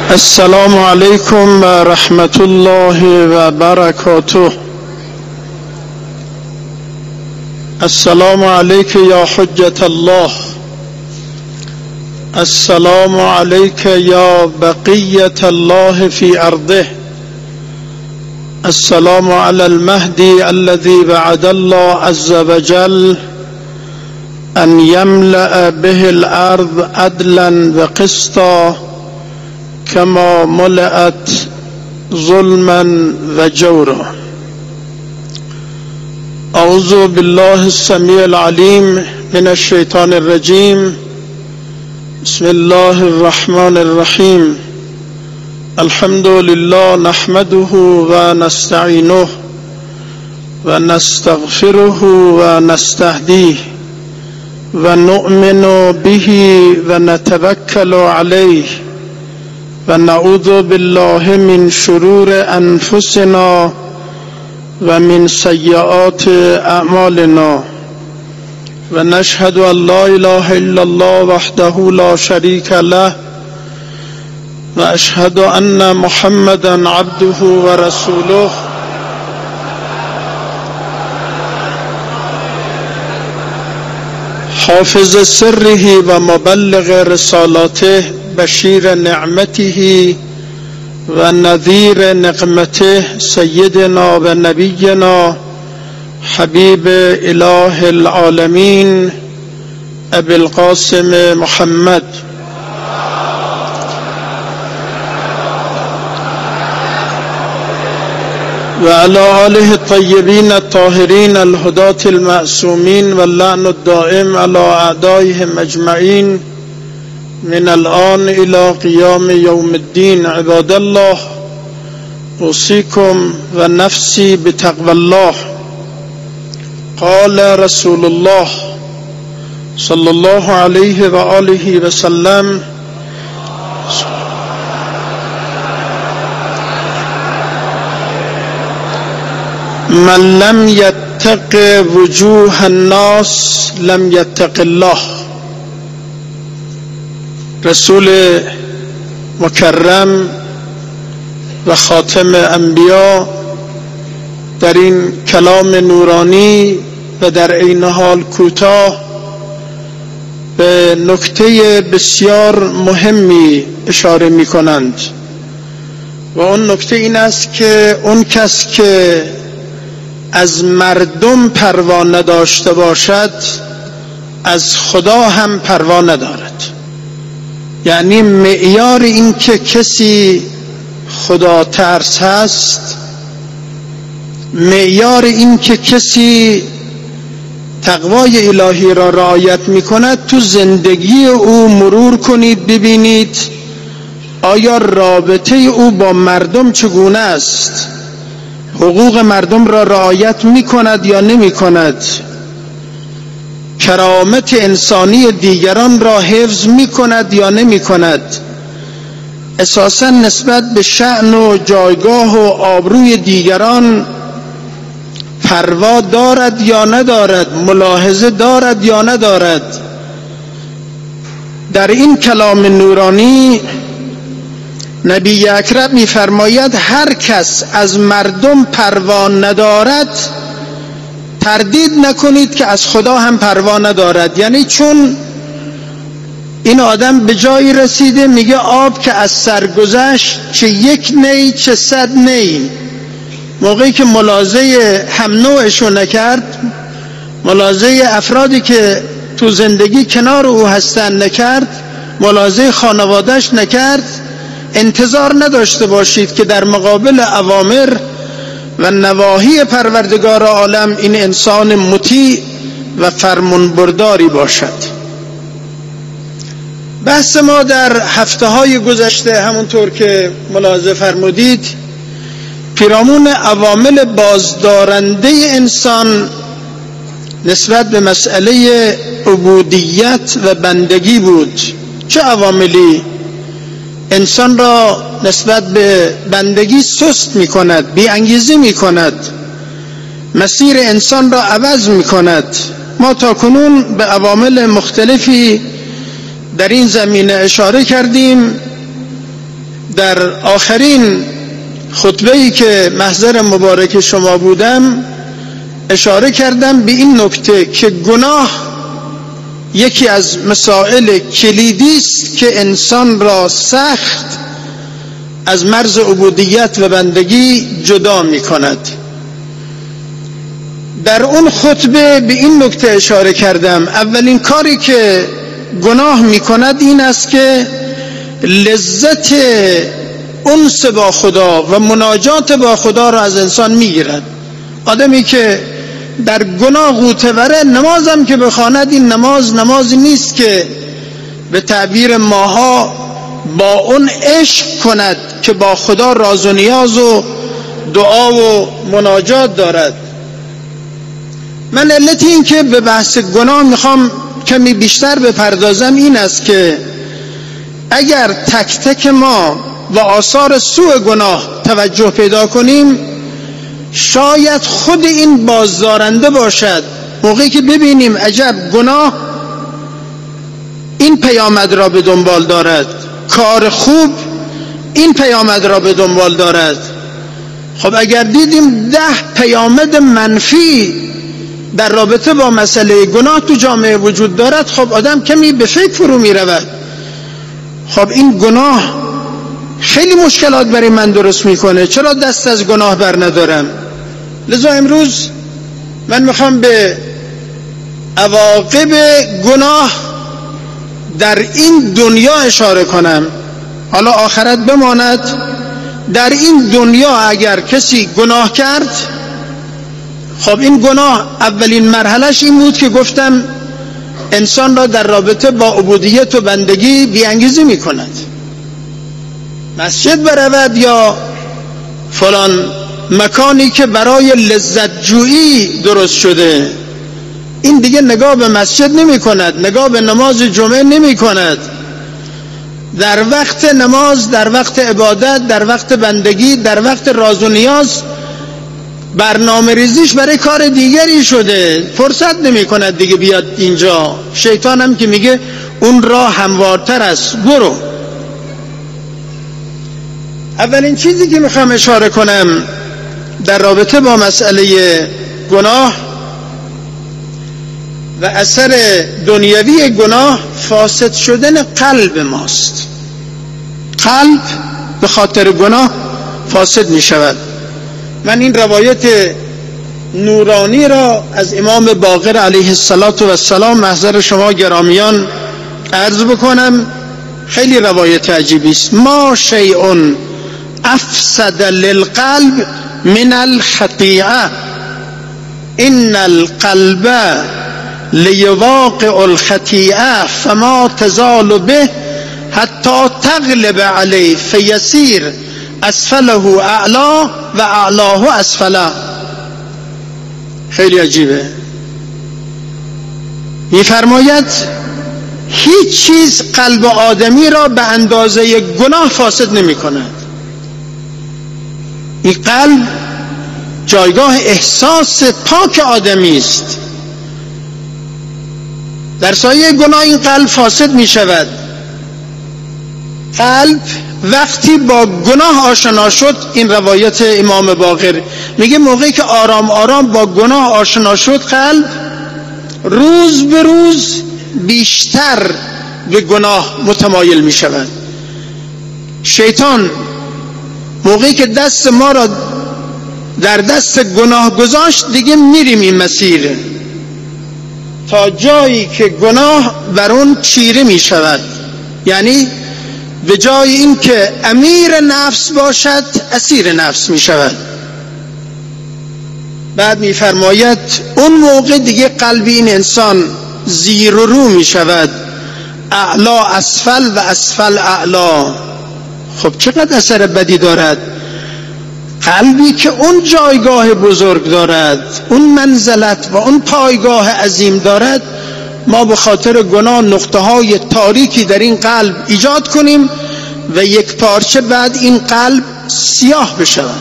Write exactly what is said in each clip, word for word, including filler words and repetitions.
السلام علیکم و رحمت الله و برکاته. السلام علیک یا حجت الله، السلام علیک یا بقیت الله فی ارضه، السلام علی المهدی الذي وعد الله عز وجل ان يملأ به الارض عدلا و قسطا كما ملأت ظلما و جورا. اعوذ بالله السمیع العلیم من الشیطان الرجیم. بسم الله الرحمن الرحیم. الحمد لله نحمده و نستعینه و نستغفره و نستهدیه و نؤمن به و نتوکل علیه و نعوذ بالله من شرور انفسنا و من سیئات اعمالنا و نشهد ان لا اله الا الله وحده لا شریک له و اشهد ان محمدا عبده و رسوله حافظ سره و مبلغ رسالاته بشیر نعمته و نذیر نقمته سیدنا و نبینا حبیب اله العالمین ابی القاسم محمد و علی آله الطیبین الطاهرین الهداة المعصومین و اللعن الدائم علی اعدائهم اجمعین من الآن الى قیام یوم الدین. عباد الله، اوصیکم و نفسی بتقوى الله. قال رسول الله صلی الله علیه و آله و سلم: من لم یتق وجوه الناس لم یتق الله. رسول مکرم و خاتم انبیا در این کلام نورانی و در عین حال کوتاه به نکته بسیار مهمی اشاره می کنند و اون نکته این است که اون کس که از مردم پروا نداشته باشد از خدا هم پروا ندارد. یعنی معیار این که کسی خدا ترس هست، معیار این که کسی تقوای الهی را رعایت می کند، تو زندگی او مرور کنید ببینید آیا رابطه او با مردم چگونه است، حقوق مردم را رعایت می کند یا نمی کند، کرامت انسانی دیگران را حفظ می کند یا نمی کند، اساساً نسبت به شأن و جایگاه و آبروی دیگران پروا دارد یا ندارد، ملاحظه دارد یا ندارد. در این کلام نورانی نبی اکرم می فرماید هر کس از مردم پروا ندارد تردید نکنید که از خدا هم پروا ندارد. یعنی چون این آدم به جایی رسیده میگه آب که از سر گذشت چه یک نی چه صد نی، موقعی که ملاحظه هم نوعشو نکرد، ملاحظه افرادی که تو زندگی کنار او هستن نکرد، ملاحظه خانوادهش نکرد، انتظار نداشته باشید که در مقابل اوامر و نواهی پروردگار عالم این انسان مطیع و فرمانبرداری باشد. بحث ما در هفته های گذشته همونطور که ملاحظه فرمودید پیرامون عوامل بازدارنده انسان نسبت به مسئله عبودیت و بندگی بود. چه عواملی انسان را نسبت به بندگی سست می کند، بی انگیزه می کند، مسیر انسان را عوض می کند. ما تا کنون به عوامل مختلفی در این زمینه اشاره کردیم در آخرین خطبه‌ای که محضر مبارک شما بودم اشاره کردم به این نکته که گناه یکی از مسائل کلیدی است که انسان را سخت از مرز عبودیت و بندگی جدا می کند. در اون خطبه به این نکته اشاره کردم اولین کاری که گناه می کند این است که لذت انس با خدا و مناجات با خدا را از انسان می گیرد. آدمی که در گناه غوطه‌وره، نمازم که بخواند این نماز نمازی نیست که به تعبیر ماها با اون عشق کند که با خدا راز و نیاز و دعا و مناجات دارد. من علت این که به بحث گناه میخوام کمی بیشتر بپردازم این است که اگر تک تک ما و آثار سوء گناه توجه پیدا کنیم، شاید خود این بازدارنده باشد موقعی که ببینیم عجب گناه این پیامد را به دنبال دارد، کار خوب این پیامد را به دنبال دارد. خب اگر دیدیم ده پیامد منفی در رابطه با مسئله گناه تو جامعه وجود دارد، خب آدم کمی به فکر فرو می رود. خب این گناه خیلی مشکلات برای من درست میکنه، چرا دست از گناه بر ندارم؟ لذا امروز من میخوام به عواقب گناه در این دنیا اشاره کنم. حالا آخرت بماند، در این دنیا اگر کسی گناه کرد، خب این گناه اولین مرحلش این بود که گفتم انسان را در رابطه با عبودیت و بندگی بی‌انگیزی میکند. مسجد برود یا فلان مکانی که برای لذت جویی درست شده، این دیگه نگاه به مسجد نمی کند، نگاه به نماز جمعه نمی کند. در وقت نماز، در وقت عبادت، در وقت بندگی، در وقت راز و نیاز برنامه ریزیش برای کار دیگری شده، فرصت نمی کند دیگه بیاد اینجا. شیطان هم که میگه اون راه هموارتر است، برو. اولین چیزی که میخوام اشاره کنم در رابطه با مسئله گناه و اثر دنیوی گناه فاسد شدن قلب ماست. قلب به خاطر گناه فاسد می شود. من این روایت نورانی را از امام باقر علیه السلام محضر شما گرامیان عرض بکنم. خیلی روایت عجیبی است. ما شیء افسد للقلب من الخطیئه ان القلب لیواقع الخطیئه فما تزال به حتی تغلب علیه فیسیر اسفله اعلا و اعلاه اسفله. خیلی عجیبه. میفرماید هیچ چیز قلب آدمی را به اندازه گناه فاسد نمی کند. این قلب جایگاه احساس پاک آدمی است. در سایه گناه این قلب فاسد می شود. قلب وقتی با گناه آشنا شد، این روایت امام باقر میگه موقعی که آرام آرام با گناه آشنا شد، قلب روز به روز بیشتر به گناه متمایل می شود. شیطان موقعی که دست ما را در دست گناه گذاشت، دیگه میریم این مسیر تا جایی که گناه بر اون چیره می شود. یعنی به جای این که امیر نفس باشد، اسیر نفس می شود. بعد می فرماید اون موقع دیگه قلب این انسان زیر و رو می شود، اعلا اسفل و اسفل اعلا. خب چقدر اثر بدی دارد قلبی که اون جایگاه بزرگ دارد، اون منزلت و اون پایگاه عظیم دارد، ما به خاطر گناه نقطه های تاریکی در این قلب ایجاد کنیم و یک پارچه بعد این قلب سیاه بشود.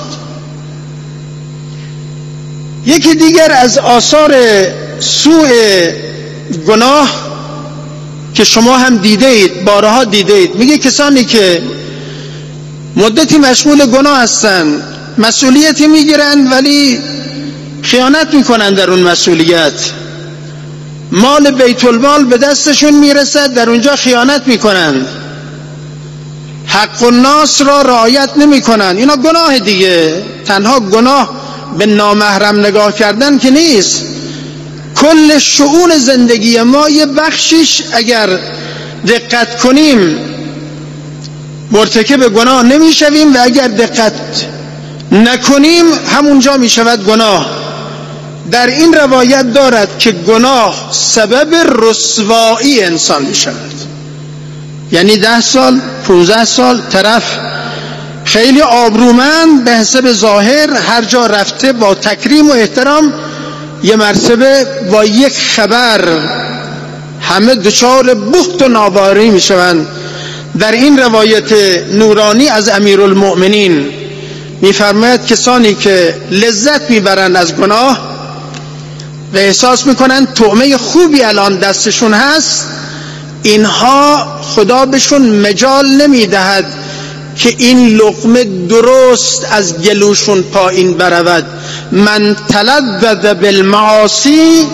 یکی دیگر از آثار سوء گناه که شما هم دیده اید، بارها دیده اید، میگه کسانی که مدتی مشغول گناه هستن، مسئولیتی میگیرن ولی خیانت میکنن در اون مسئولیت. مال بیت المال به دستشون میرسد، در اونجا خیانت میکنن، حق الناس را رعایت نمیکنن. اینا گناه دیگه. تنها گناه به نامحرم نگاه کردن که نیست، کل شؤون زندگی ما یه بخشیش اگر دقت کنیم مرتکب گناه نمیشویم و اگر دقت نکنیم همونجا میشود گناه. در این روایت دارد که گناه سبب رسوایی انسان میشود. یعنی ده سال پونزده سال طرف خیلی آبرومند به حسب ظاهر هر جا رفته با تکریم و احترام، یه مرتبه با یک خبر همه دچار بخت و ناباوری میشوند. در این روایت نورانی از امیرالمؤمنین میفرماید کسانی که لذت میبرند از گناه و احساس میکنن طعمه خوبی الان دستشون هست، اینها خدا بهشون مجال نمیدهد که این لقمه درست از گلوشون پایین برود. من تلذذ بالمعاصی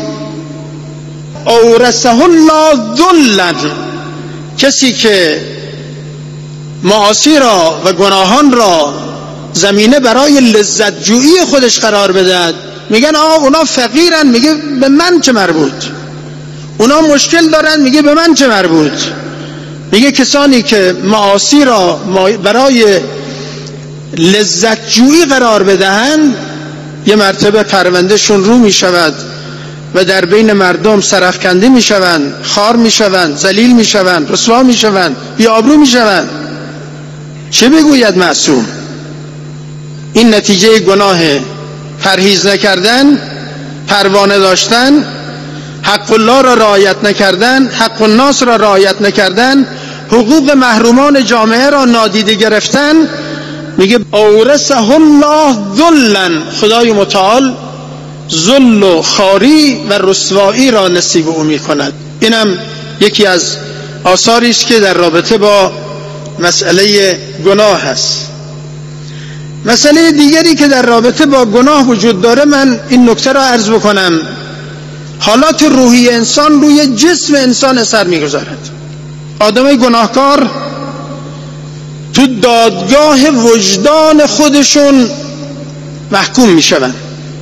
اورثه الله ذلا، کسی که معاصی را و گناهان را زمینه برای لذت جویی خودش قرار بدهد، میگن آه اونا فقیرن، میگه به من چه مربوط، اونا مشکل دارن، میگه به من چه مربوط. میگه کسانی که معاصی را برای لذت جویی قرار بدهند یه مرتبه پروندهشون رو میشود و در بین مردم سرافکنده میشوند، خار میشوند، ذلیل میشوند، رسوا میشوند، بی‌آبرو میشوند. چه بگوید معصوم؟ این نتیجه گناه. پرهیز نکردن، پروانه داشتن، حق الله را رعایت نکردن، حق الناس را رعایت نکردن، حقوق محرومان جامعه را نادیده گرفتن. میگه اورثه الله ذلا، خدای متعال ذل و خواری و رسوایی را نصیب او میکند. اینم یکی از آثاری است که در رابطه با مسئله گناه هست. مسئله دیگری که در رابطه با گناه وجود داره، من این نکته را عرض بکنم، حالات روحی انسان روی جسم انسان اثر میگذارد. آدمای گناهکار تو دادگاه وجدان خودشون محکوم میشوند.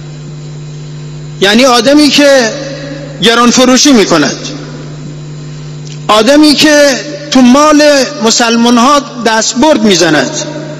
یعنی آدمی که گران فروشی میکند، آدمی که تو مال مسلمان ها دستبرد میزند،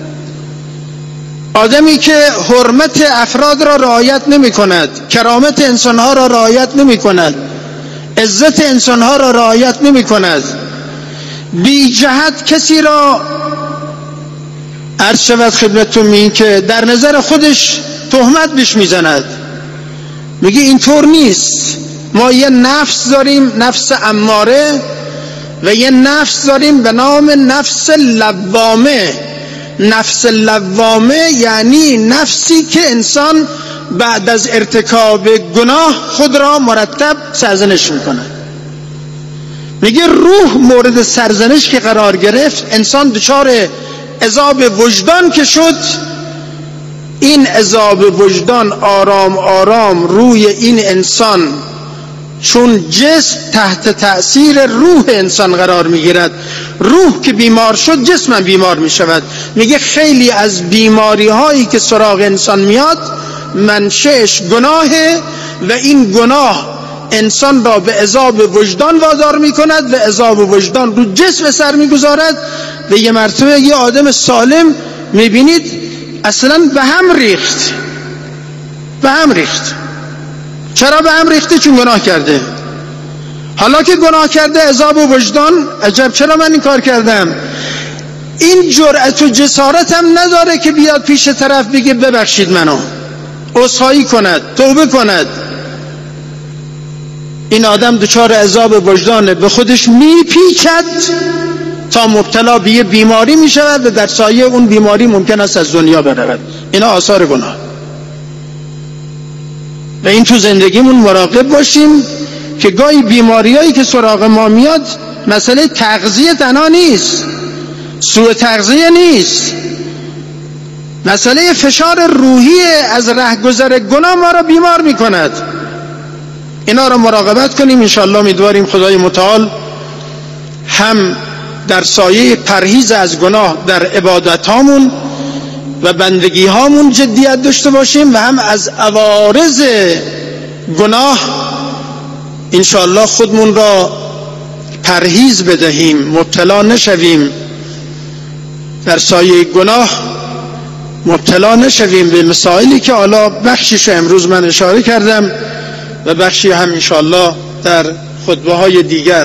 آدمی که حرمت افراد را رعایت نمی کند، کرامت انسان ها را رعایت نمی کند، عزت انسان ها را رعایت نمی کند، بی جهت کسی را عرض شود خدمتتون می که در نظر خودش تهمت بهش میزند. میگه اینطور نیست. ما یه نفس داریم، نفس اماره، و یه نفس داریم به نام نفس لوامه. نفس لوامه یعنی نفسی که انسان بعد از ارتکاب گناه خود را مرتب سرزنش میکنه. میگه روح مورد سرزنش که قرار گرفت، انسان دچار عذاب وجدان که شد، این عذاب وجدان آرام آرام روی این انسان، چون جسم تحت تأثیر روح انسان قرار میگیرد، روح که بیمار شد جسم بیمار میشود. میگه خیلی از بیماری هایی که سراغ انسان میاد منشأش گناهه و این گناه انسان را به عذاب وجدان وادار میکند و عذاب وجدان رو جسم سر میگذارد و یه مرتبه یه آدم سالم میبینید اصلا به هم ریخت. به هم ریخت. چرا به هم ریخته؟ چون گناه کرده. حالا که گناه کرده عذاب و وجدان، عجب چرا من این کار کردم، این جرأت و جسارت هم نداره که بیاد پیش طرف بگه ببخشید منو، عذرخواهی کند، توبه کند. این آدم دچار عذاب وجدانه، به خودش میپیچد تا مبتلا به یه بیماری میشود و در سایه اون بیماری ممکن است از دنیا برود. اینا آثار گناه. و این تو زندگیمون مراقب باشیم که گاهی بیماریایی که سراغ ما میاد مسئله تغذیه تنها نیست، سوء تغذیه نیست، مسئله فشار روحی از رهگذر گناه ما را بیمار می کند. اینا را مراقبت کنیم. انشاءالله امیدواریم خدای متعال هم در سایه پرهیز از گناه در عبادت هامون و بندگی هامون جدیت داشته باشیم و هم از عوارض گناه انشاءالله خودمون را پرهیز بدهیم، مبتلا نشویم، در سایه گناه مبتلا نشویم به مسائلی که حالا بخشیش امروز من اشاره کردم و بخشی هم انشاءالله در خطبه های دیگر.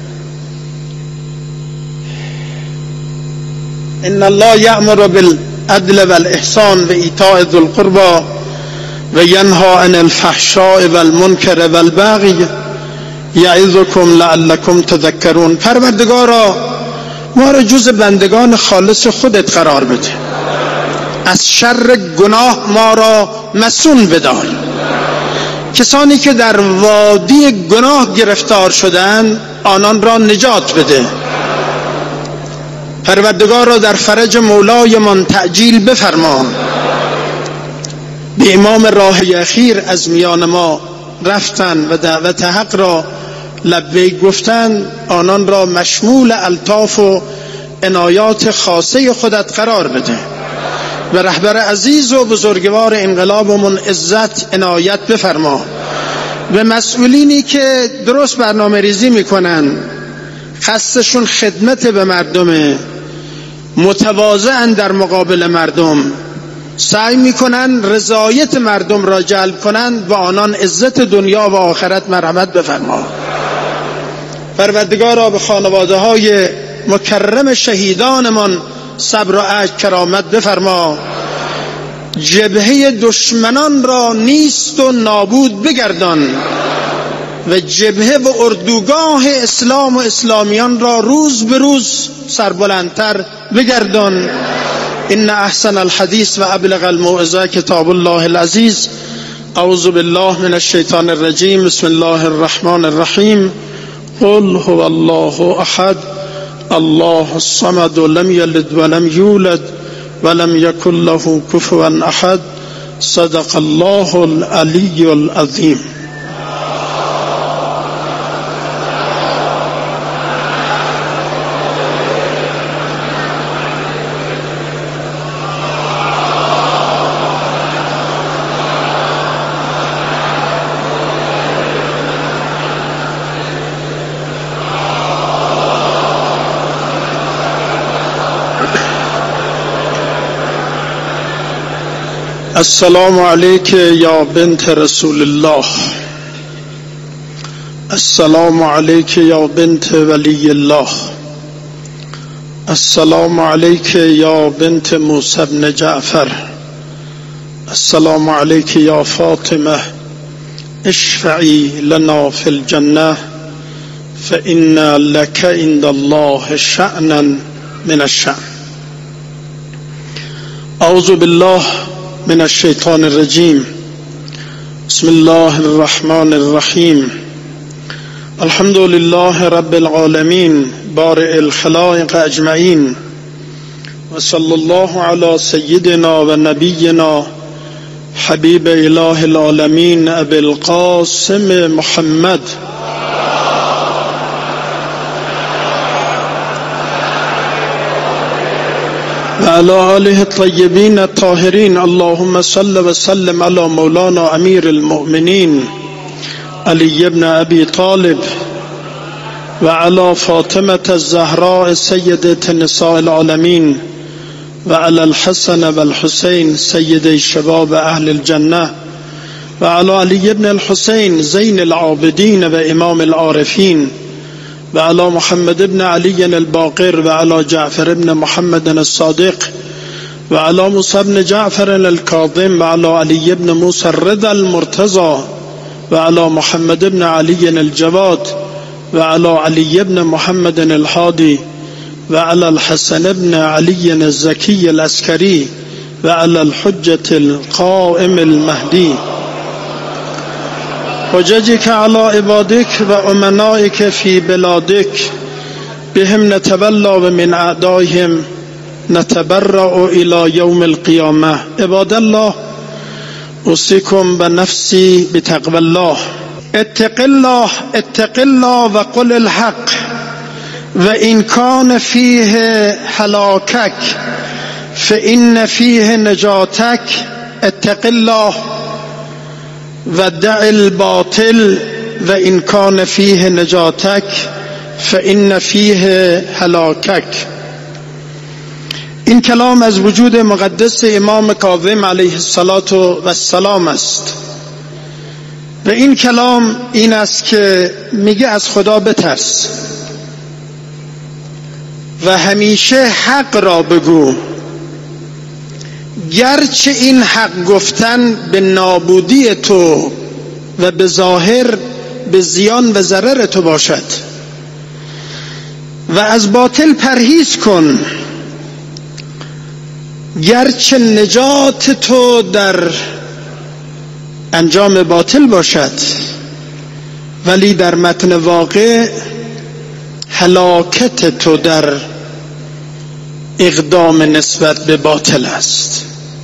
ان الله یأمر بالعدل والاحسان و ایتاء ذی القربى و ینهی عن الفحشاء والمنکر والبغی یعظکم لعلکم تذکرون. پروردگارا ما را جز بندگان خالص خودت قرار بده، از شر گناه ما را مصون بدار. کسانی که در وادی گناه گرفتار شدند آنان را نجات بده. پروردگار را در فرج مولایمان تعجیل بفرما. به امام راه اخیر از میان ما رفتن و دعوت حق را لبیک گفتند آنان را مشمول الطاف و عنایات خاصه خودت قرار بده. و رهبر عزیز و بزرگوار انقلابمون عزت عنایت بفرما. و مسئولینی که درست برنامه ریزی میکنن، قصدشون خدمت به مردمه، متواضعن در مقابل مردم، سعی میکنن رضایت مردم را جلب کنند و آنان عزت دنیا و آخرت مرحمت بفرما. پروردگارا به خانواده های مکرم شهیدانمان صبر و اجر کرامت بفرما. جبهه دشمنان را نیست و نابود بگردان و جبهه و اردوگاه اسلام و اسلامیان را روز به روز سربلندتر بگردان. ان احسن الحدیث و ابلغ الموعظه کتاب الله العزیز. اعوذ بالله من الشیطان الرجیم. بسم الله الرحمن الرحیم. قل هو الله احد الله الصمد لم یلد ولم یولد ولم یکن له کفوا احد. صدق الله العلی العظیم. السلام علیک یا بنت رسول الله. السلام علیک یا بنت ولی الله. السلام علیک یا بنت موسی بن جعفر. السلام علیک یا فاطمه اشفعی لنا فی الجنه فإن لك عند الله شأنا من الشأن. اعوذ بالله من الشیطان الرجیم. بسم الله الرحمن الرحیم. الحمد لله رب العالمین بارئ الخلائق اجمعین و صلی الله علی سیدنا و نبینا حبیب اله العالمین ابی القاسم محمد و علی آله الطیبین الطاهرین. اللهم صل و سلم علی مولانا امیر المؤمنین علی ابن ابی طالب و علی فاطمه الزهراء سیدة نساء العالمین و علی الحسن و الحسین سید شباب اهل الجنه و علی علی ابن الحسین زین العابدین و امام العارفین و علی محمد ابن علی الباقر و علی جعفر ابن محمد الصادق و علی موسی ابن جعفر الکاظم و علی علی ابن موسی الرضا المرتضى و علی محمد ابن علی الجواد و علی علی ابن محمد الهادی و علی الحسن ابن علی الزکی العسکری و علی الحجة القائم المهدی. حججك على عبادك و امنائك في بلادك بهم نتولى و من اعدائهم نتبرأ إلى يوم القيامة. عباد الله، أوصيكم بنفسي بتقوى الله. اتق الله اتق الله وقل الحق وإن كان فيه هلاكك فإن فيه نجاتك. اتق الله ودع الباطل وإن كان فيه نجاتك فإن فيه هلاكك. این کلام از وجود مقدس امام کاظم علیه السلام است و این کلام این است که میگه از خدا بترس و همیشه حق را بگو، گرچه این حق گفتن به نابودی تو و به ظاهر به زیان و ضرر تو باشد، و از باطل پرهیز کن، گرچه نجات تو در انجام باطل باشد ولی در متن واقع هلاکت تو در اقدام نسبت به باطل است.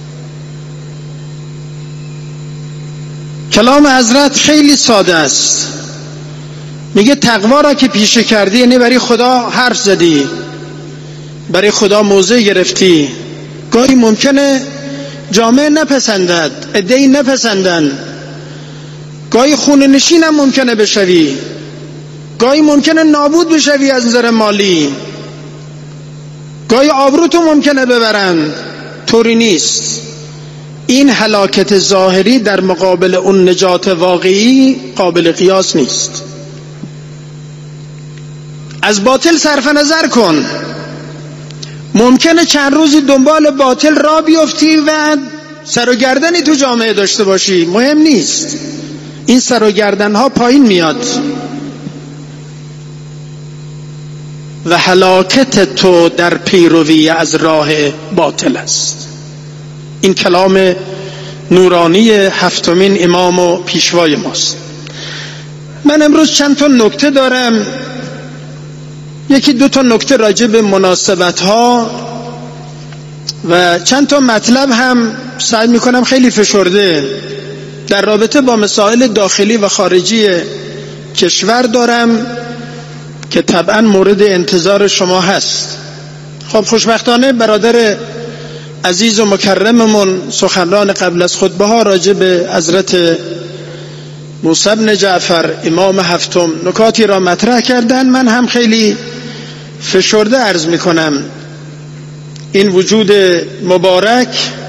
کلام حضرت خیلی ساده است. میگه تقوا را که پیشه کردی یعنی برای خدا حرف زدی، برای خدا موضع گرفتی. گاهی ممکنه جامعه نپسندد، عده‌ای نپسندن، گاهی خونه نشین هم ممکنه بشوی، گاهی ممکنه نابود بشوی از نظر مالی، گاهی آبروتو ممکنه ببرند. طوری نیست. این هلاکت ظاهری در مقابل اون نجات واقعی قابل قیاس نیست. از باطل صرف نظر کن. ممکنه چند روزی دنبال باطل را بیفتی و سر و گردنی تو جامعه داشته باشی، مهم نیست. این سر و گردن ها پایین میاد و هلاکت تو در پیروی از راه باطل است. این کلام نورانی هفتمین امام و پیشوای ماست. من امروز چند تا نکته دارم، یکی دو تا نکته راجع به مناسبت ها و چند تا مطلب هم سعی میکنم خیلی فشرده در رابطه با مسائل داخلی و خارجی کشور دارم که طبعا مورد انتظار شما هست. خب خوشبختانه برادر عزیز و مکرممون سخنران قبل از خطبه ها راجع به حضرت موسی بن جعفر امام هفتم نکاتی را مطرح کردن. من هم خیلی فشرده عرض میکنم. این وجود مبارک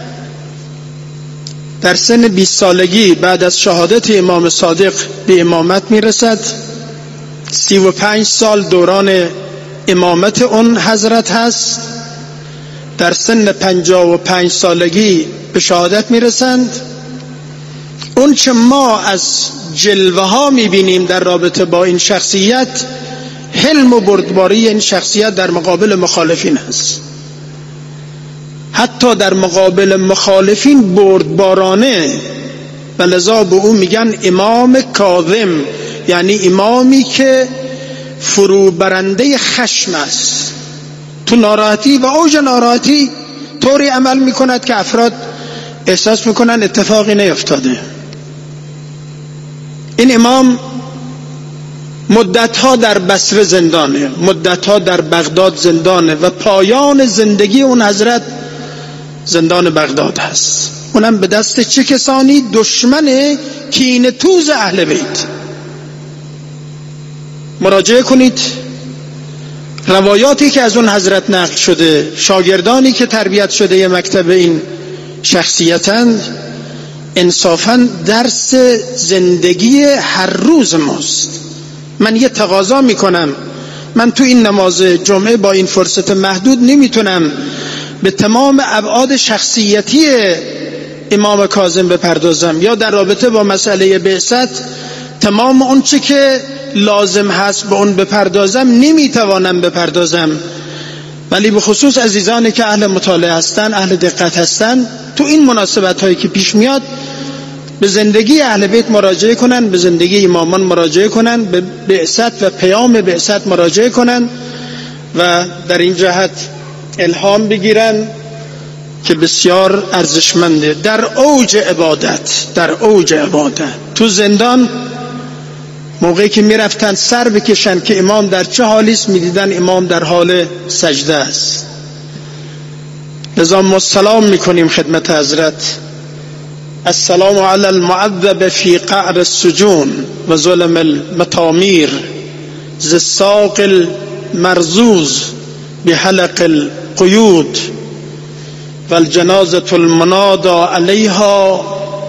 در سن بیست سالگی بعد از شهادت امام صادق به امامت میرسد. سی و پنج سال دوران امامت اون حضرت هست. در سن پنجاه و پنج سالگی به شهادت میرسند. اون چه ما از جلوه ها میبینیم در رابطه با این شخصیت، حلم و بردباری این شخصیت در مقابل مخالفین هست. حتی در مقابل مخالفین بردبارانه، و لذا به او میگن امام کاظم، یعنی امامی که فرو برنده خشم است. تو ناراحتی و اوج ناراحتی طوری عمل میکند که افراد احساس میکنن اتفاقی نیفتاده. این امام مدتها در بصره زندانه، مدتها در بغداد زندانه و پایان زندگی اون حضرت زندان بغداد هست. اونم به دست چه کسانی؟ دشمن کینه توز اهل بیت. مراجعه کنید روایاتی که از اون حضرت نقل شده، شاگردانی که تربیت شده یه مکتب این شخصیتند، انصافاً درس زندگی هر روز ماست. من یه تقاضا میکنم، من تو این نماز جمعه با این فرصت محدود نمیتونم به تمام ابعاد شخصیتی امام کاظم بپردازم یا در رابطه با مسئله بعثت تمام اون چه که لازم هست به اون بپردازم نمیتوانم بپردازم، ولی به خصوص عزیزانی که اهل مطالعه هستن، اهل دقت هستن، تو این مناسبت هایی که پیش میاد به زندگی اهل بیت مراجعه کنن، به زندگی امامان مراجعه کنن، به بعثت و پیام بعثت مراجعه کنن و در این جهت الهام بگیرن که بسیار ارزشمنده. در اوج عبادت در اوج عبادت تو زندان موقعی که میرفتن سر بکشن که امام در چه حالی است، میدیدن امام در حال سجده است. لذا ما سلام میکنیم خدمت حضرت: السلام علی المعذب فی قعر السجون و ظلم المطامیر ذی الساق المرزوز بحلق القیود و الجنازة المنادى علیها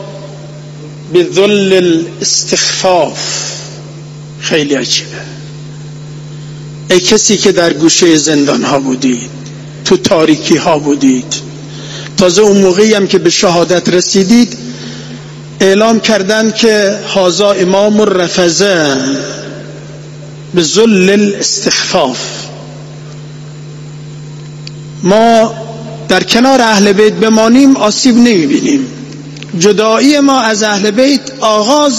بذل الاستخفاف. خیلی عجیبه. ای کسی که در گوشه زندان ها بودید، تو تاریکی ها بودید، تازه اون موقعی هم که به شهادت رسیدید اعلام کردن که هذا امام الرفضه به ذل الاستخفاف. ما در کنار اهل بیت بمانیم آسیب نمیبینیم. جدایی ما از اهل بیت آغاز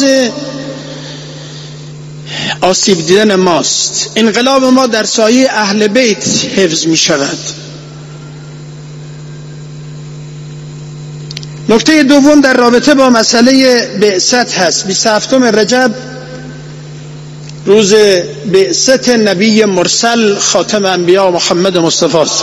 آسیب دیدن ماست. انقلاب ما در سایه اهل بیت حفظ می شود. نکته دوم در رابطه با مسئله بعثت هست. بیست و هفتم رجب روز بعثت نبی مرسل خاتم انبیا محمد مصطفی است.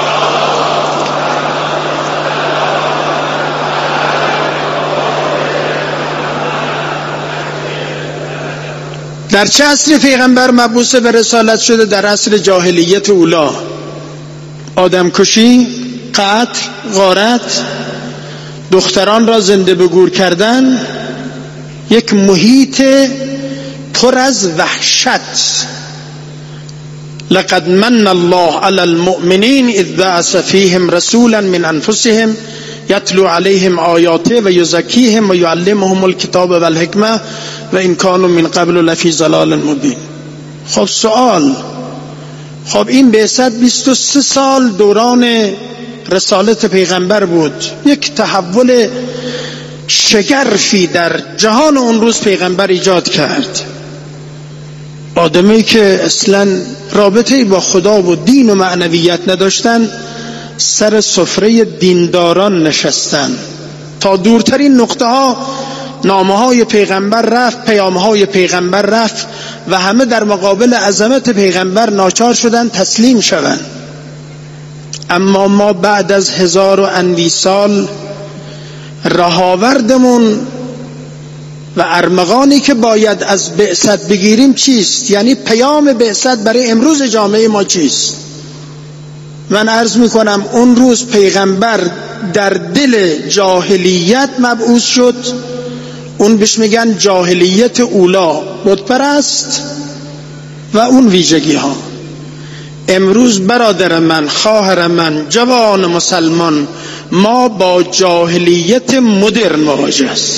در چه عصر پیغمبر مبعوث به رسالت شده؟ در عصر جاهلیت اولا. آدمکشی، قتل، غارت، دختران را زنده به گور کردن، یک محیط پر از وحشت. لقد من الله علی المؤمنین اذ بعث فیهم رسولا من انفسهم یتلو علیهم آیاته و یزکیهم و یعلمهم الکتاب و الحکمه و این کانوا من قبل لفی ضلال مبین. خب سوال، خب این بعثت بیست و سه سال دوران رسالت پیغمبر بود، یک تحول شگرفی در جهان اون روز پیغمبر ایجاد کرد. آدمی که اصلا رابطه‌ای با خدا و دین و معنویت نداشتن سر سفره دینداران نشستن. تا دورترین نقطه ها نامه های پیغمبر رفت، پیام های پیغمبر رفت و همه در مقابل عظمت پیغمبر ناچار شدن تسلیم شوند. اما ما بعد از هزار و اندی سال رهاوردمون و ارمغانی که باید از بعثت بگیریم چیست؟ یعنی پیام بعثت برای امروز جامعه ما چیست؟ من عرض میکنم اون روز پیغمبر در دل جاهلیت مبعوث شد. اون بهش میگن جاهلیت اولا، بتپرست و اون ویژگی ها. امروز برادر من، خواهر من، جوان مسلمان، ما با جاهلیت مدرن مواجه است.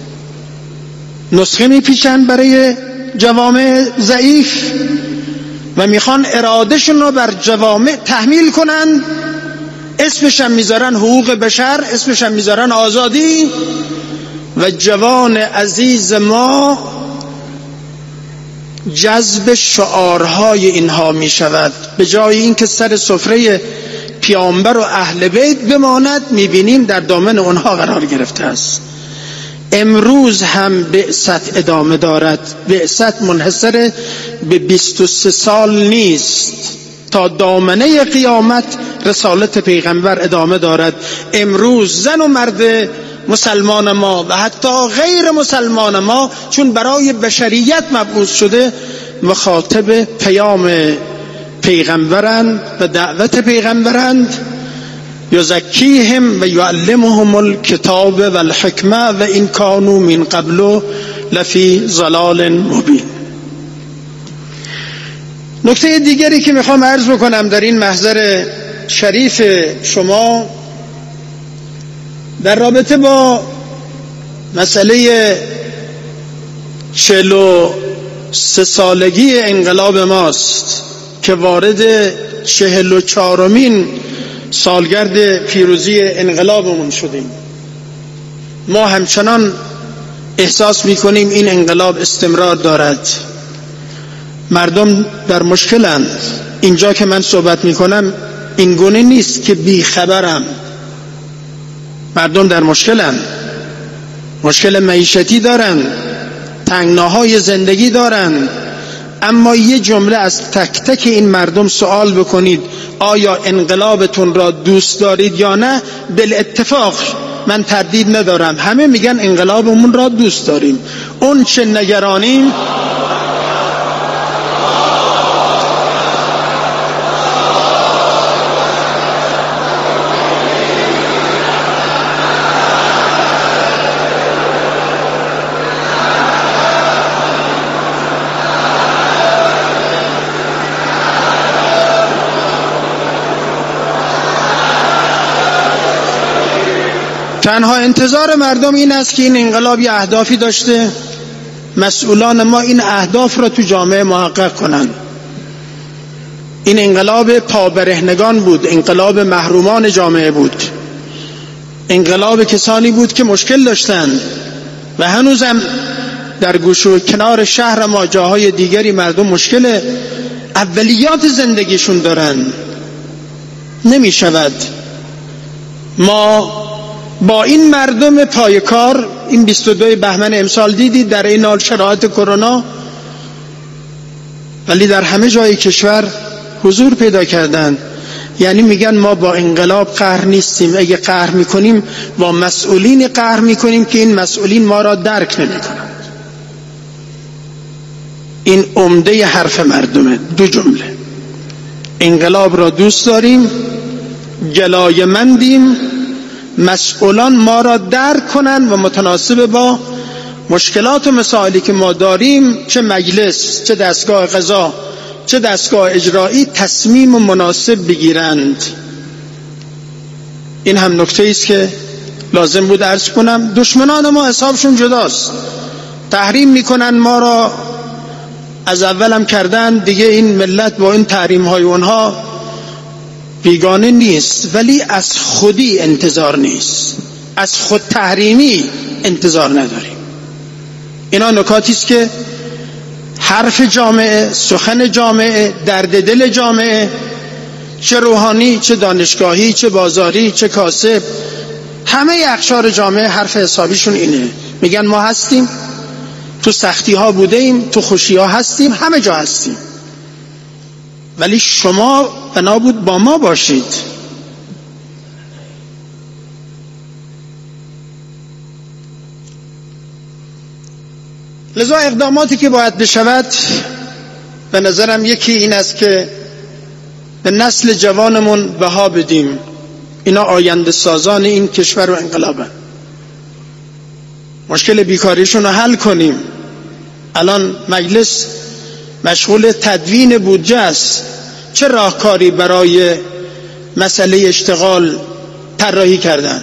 نسخه میپیچن برای جوامع ضعیف و میخوان ارادهشون رو بر جوامع تحمیل کنن. اسمش هم میذارن حقوق بشر، اسمش هم میذارن آزادی، و جوان عزیز ما جذب شعارهای اینها می شود. به جای اینکه سر سفره پیامبر و اهل بیت بماند میبینیم در دامن اونها قرار گرفته است. امروز هم بعثت ادامه دارد. بعثت منحصر به بیست و سه سال نیست، تا دامنه قیامت رسالت پیغمبر ادامه دارد. امروز زن و مرد مسلمان ما و حتی غیر مسلمان ما چون برای بشریت مبعوث شده مخاطب پیام پیغمبرند و دعوت پیغمبرند. یزکیهم و یعلمهم الکتاب و الحکمه و این کانوا من قبل لفی ضلال مبین. نکته دیگری که میخوام عرض بکنم در این محضر شریف شما در رابطه با مسئله چهل و سه سالگی انقلاب ماست که وارد چهل و چهارمین سالگرد پیروزی انقلابمون شدیم. ما همچنان احساس میکنیم این انقلاب استمرار دارد. مردم در مشکلند. اینجا که من صحبت میکنم این گونه نیست که بی خبرم. مردم در مشکلن، مشکل معیشتی دارن، تنگناهای زندگی دارن، اما یه جمله از تک تک این مردم سوال بکنید آیا انقلابتون را دوست دارید یا نه، بالاتفاق من تردید ندارم همه میگن انقلابمون را دوست داریم. اون چه نگرانیم تنها انتظار مردم این است که این انقلاب یه اهدافی داشته، مسئولان ما این اهداف را تو جامعه محقق کنند. این انقلاب پابرهنگان بود، انقلاب محرومان جامعه بود، انقلاب کسانی بود که مشکل داشتند و هنوزم در گوش و کنار شهر ما جاهای دیگری مردم مشکل اولیات زندگیشون دارن. نمی شود ما با این مردم پایکار، این بیست و دو بهمن امسال دیدید در این حال شرایط کرونا، ولی در همه جای کشور حضور پیدا کردند. یعنی میگن ما با انقلاب قهر نیستیم، اگه قهر میکنیم با مسئولین قهر میکنیم که این مسئولین ما را درک نمیکنند. این عمده حرف مردمه. دو جمله: انقلاب را دوست داریم، گلایه‌مندیم، مسئولان ما را درک کنند و متناسب با مشکلات و مسائلی که ما داریم، چه مجلس، چه دستگاه قضا، چه دستگاه اجرایی، تصمیم و مناسب بگیرند. این هم نکته است که لازم بود عرض کنم. دشمنان ما حسابشون جداست، تحریم میکنن ما را، از اولم کردن دیگه. این ملت با این تحریم های اونها بیگانه نیست، ولی از خودی انتظار نیست، از خود تحریمی انتظار نداریم. اینا نکاتی است که حرف جامعه، سخن جامعه، درد دل جامعه، چه روحانی، چه دانشگاهی، چه بازاری، چه کاسب، همه اقشار جامعه حرف حسابیشون اینه. میگن ما هستیم، تو سختی ها بوده ایم، تو خوشی ها هستیم، همه جا هستیم، ولی شما بنا بود با ما باشید. لذا اقداماتی که باید بشود به نظرم یکی این است که به نسل جوانمون بها بدیم. اینا آینده سازان این کشور و انقلابن. مشکل بیکاریشون رو حل کنیم. الان مجلس مشغول تدوین بودجه است. چه راهکاری برای مسئله اشتغال طراحی کردن؟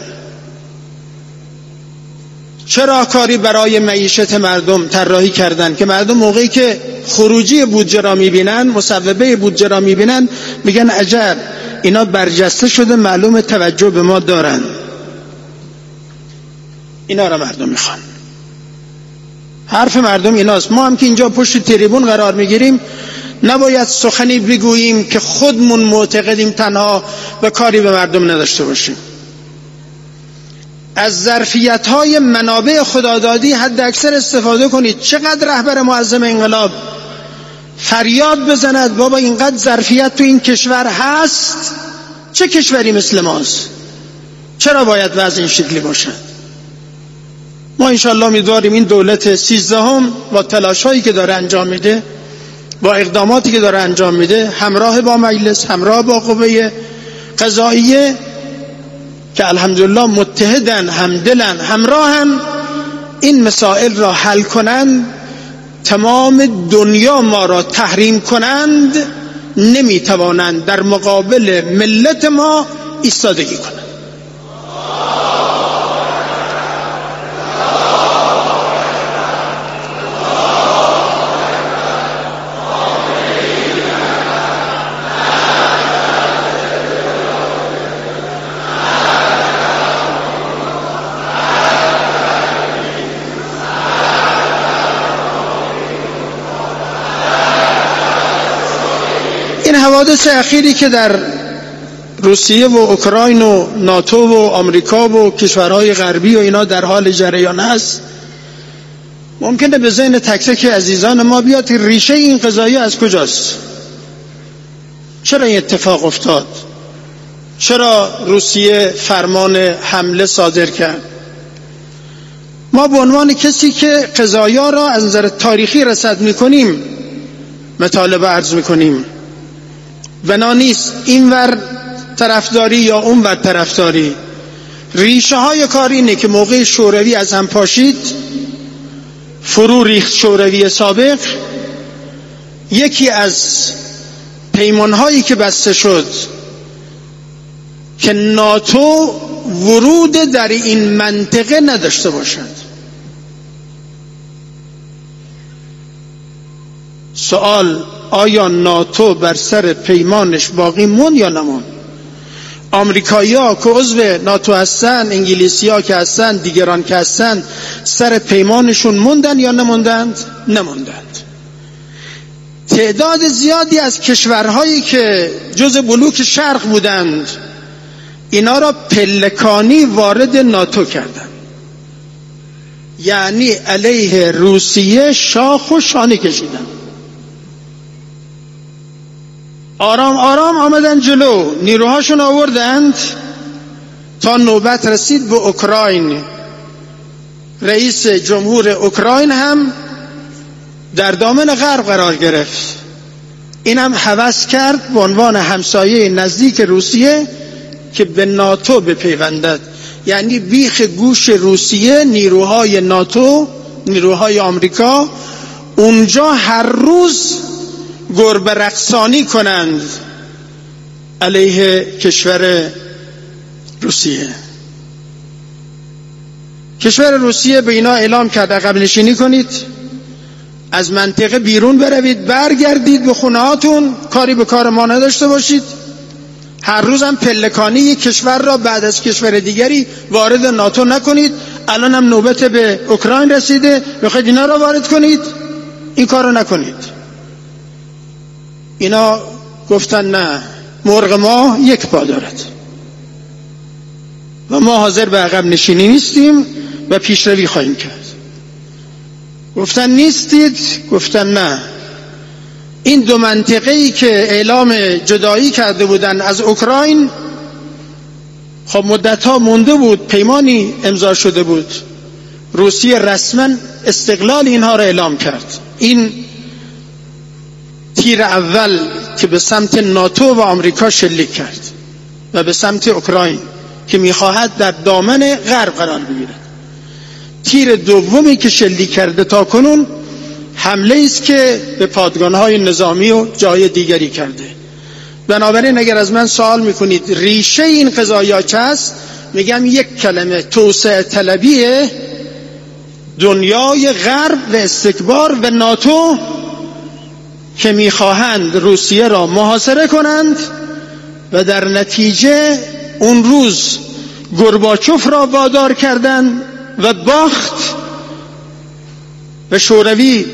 چه راهکاری برای معیشت مردم طراحی کردن که مردم موقعی که خروجی بودجه را میبینن، مصوبه بودجه را میبینن، میگن عجب اینا برجسته شده، معلوم توجه به ما دارن. اینا را مردم میخوان. حرف مردم ایناست. ما هم که اینجا پشت تریبون قرار میگیریم نباید سخنی بگوییم که خودمون معتقدیم تنها و کاری به مردم نداشته باشیم. از ظرفیت‌های منابع خدادادی حد اکثر استفاده کنید. چقدر رهبر معظم انقلاب فریاد بزند بابا اینقدر ظرفیت تو این کشور هست، چه کشوری مثل ماست، چرا باید وضع این شکلی باشد؟ ما انشالله امیدواریم این دولت سیزدهم با تلاش‌هایی که داره انجام میده، با اقداماتی که داره انجام میده، همراه با مجلس، همراه با قوه قضاییه که الحمدلله متحدن، همدلن، همراهن، این مسائل را حل کنند. تمام دنیا ما را تحریم کنند، نمیتوانند در مقابل ملت ما ایستادگی کنند. این حوادث اخیری که در روسیه و اوکراین و ناتو و آمریکا و کشورهای غربی و اینا در حال جریان است، ممکنه به ذهن تک تک عزیزان ما بیاد که ریشه این قضایی از کجاست؟ چرا این اتفاق افتاد؟ چرا روسیه فرمان حمله صادر کرد؟ ما به عنوان کسی که قضایا را از نظر تاریخی رصد میکنیم مطالبه عرض میکنیم. بنا نیست اینور طرفداری یا اونور طرفداری. ریشه های کار اینه که موقع شوروی از هم پاشید، فرو ریخت شوروی سابق، یکی از پیمان هایی که بسته شد که ناتو ورود در این منطقه نداشته باشد. سوال: آیا ناتو بر سر پیمانش باقی موند یا نموند؟ آمریکایی ها که عضو ناتو هستن، انگلیسی ها که هستن، دیگران که هستن، سر پیمانشون موندن یا نموندند؟ نموندند. تعداد زیادی از کشورهایی که جز بلوک شرق بودند اینا را پلکانی وارد ناتو کردند، یعنی علیه روسیه شاخ و شانه کشیدند. آرام آرام آمدن جلو، نیروهاشون آوردند تا نوبت رسید به اوکراین. رئیس جمهور اوکراین هم در دامن غرب قرار گرفت. این هم هوس کرد به عنوان همسایه نزدیک روسیه که به ناتو بپیوندد، یعنی بیخ گوش روسیه نیروهای ناتو، نیروهای آمریکا اونجا هر روز گربه رقصانی کنند علیه کشور روسیه. کشور روسیه به اینا اعلام کرد عقب نشینی کنید، از منطقه بیرون بروید، برگردید به خونه هاتون، کاری به کار ما نداشته باشید. هر روز هم پلکانی یک کشور را بعد از کشور دیگری وارد ناتو نکنید. الان هم نوبت به اوکراین رسیده، بخواید اینا را وارد کنید، این کار را نکنید. اینا گفتن نه، مرغ ما یک پا دارد و ما حاضر به عقب نشینی نیستیم و پیشروی خواهیم کرد. گفتن نیستید؟ گفتن نه. این دو منطقه‌ای که اعلام جدایی کرده بودن از اوکراین، خب مدت‌ها مونده بود، پیمانی امضا شده بود، روسیه رسما استقلال اینها را اعلام کرد. این تیر اول که به سمت ناتو و آمریکا شلیک کرد و به سمت اوکراین که میخواهد در دامن غرب قرار بگیرد. تیر دومی که شلیک کرده تا کنون حمله است که به پادگان‌های نظامی و جای دیگری کرده. بنابراین اگر از من سوال میکنید ریشه این قضایا چه است، میگم یک کلمه: توسعه طلبی دنیای غرب و استکبار و ناتو که میخواهند روسیه را محاصره کنند و در نتیجه اون روز گورباچوف را وادار کردند و باخت و شوروی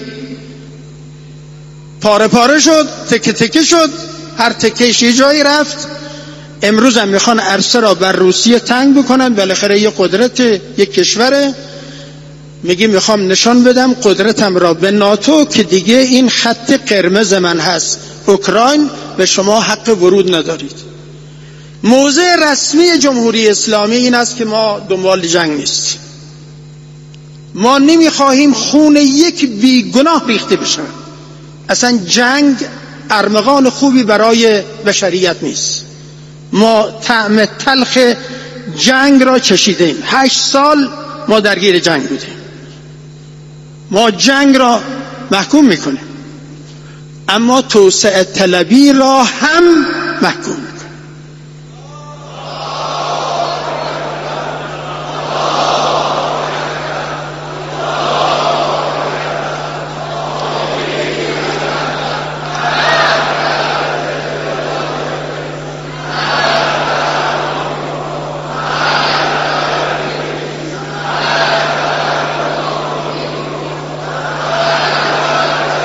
پاره پاره شد، تکه تکه شد، هر تکهش یه جایی رفت. امروز هم میخوان عرصه را بر روسیه تنگ بکنن. بالاخره یه قدرت، یک کشوره، میگی میخوام نشان بدم قدرتم را به ناتو که دیگه این خط قرمز من هست، اوکراین، به شما حق ورود ندارید. موضع رسمی جمهوری اسلامی این است که ما دنبال جنگ نیستیم. ما نمیخواهیم خون یک بیگناه ریخته بشه. اصلا جنگ ارمغان خوبی برای بشریت نیست. ما طعم تلخ جنگ را چشیدیم. هشت سال ما درگیر جنگ بودیم. ما جنگ را محکوم میکنیم، اما توسعه طلبی را هم محکوم میکنیم.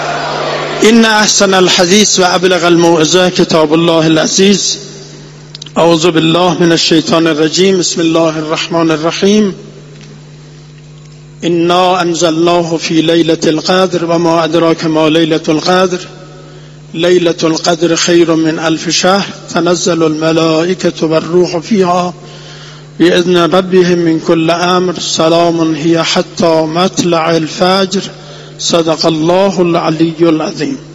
إن أحسن الحديث وأبلغ الموعظة كتاب الله العزيز اعوذ بالله من الشیطان الرجیم. بسم الله الرحمن الرحیم. انا انزلناه فی لیلة القدر و ما ادراک ما لیلة القدر. لیلة القدر خیر من الف شهر تنزل الملائکة والروح فیها بإذن ربهم من كل امر سلام هی حتی مطلع الفجر. صدق الله العلی العظیم.